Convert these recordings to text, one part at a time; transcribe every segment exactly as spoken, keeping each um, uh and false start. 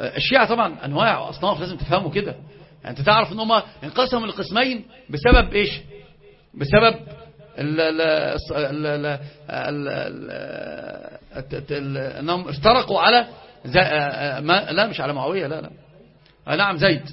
الشيعة طبعا أنواع وأصناف، لازم تفهموا كده. يعني أنت تعرف أن هم انقسموا لقسمين بسبب إيش؟ بسبب ال ال ال ال أنهم افترقوا على لا مش على معاوية، لا لا نعم زيد.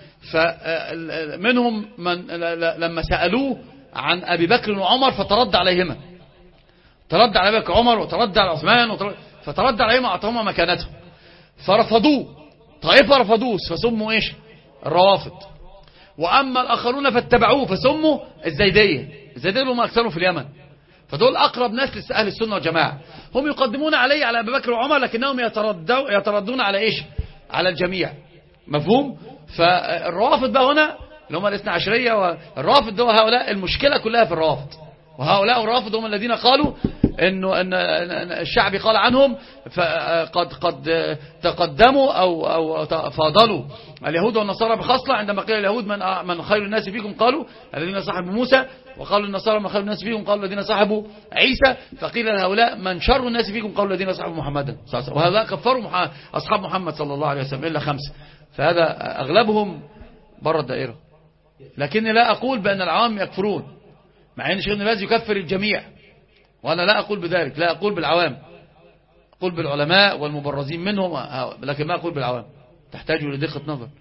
فمنهم من لما سألوه عن أبي بكر وعمر فترد عليهما، ترد على أبي بكر وعمر وترد على عثمان فترد عليهما أعطاهما مكانتهم، فرفضوه طائفة رفضوه فسموا إيش؟ الروافض. وأما الآخرون فاتبعوه فسموا الزيدية. الزيدية هم أكثرهم في اليمن، فدول أقرب ناس لأهل السنة والجماعة. هم يقدمون عليه على أبي بكر وعمر، لكنهم يتردون يتردون على إيش؟ على الجميع. مفهوم؟ فالروافض بقى هنا اللي هم الاثنى عشرية، والروافض دول هؤلاء المشكلة كلها في الروافض. وهؤلاء الروافض هم الذين قالوا إنه أن الشعبي قال عنهم فقد قد تقدموا أو أو فاضلوا اليهود والنصارى بخصلة، عندما قيل اليهود من من خير الناس فيكم قالوا الذين صاحبوا موسى، وقالوا النصارى من خير الناس فيكم قالوا الذين صاحبوا عيسى، فقيل لهؤلاء من شر الناس فيكم قالوا الذين صاحبوا محمدا. وهذا كفروا أصحاب محمد صلى الله عليه وسلم إلا خمسة، فهذا أغلبهم بره الدائرة. لكني لا أقول بأن العوام يكفرون، مع أن شيخ ابن باز يكفر الجميع، وأنا لا أقول بذلك، لا أقول بالعوام، أقول بالعلماء والمبرزين منهم، لكن ما أقول بالعوام، تحتاج لدقة نظر.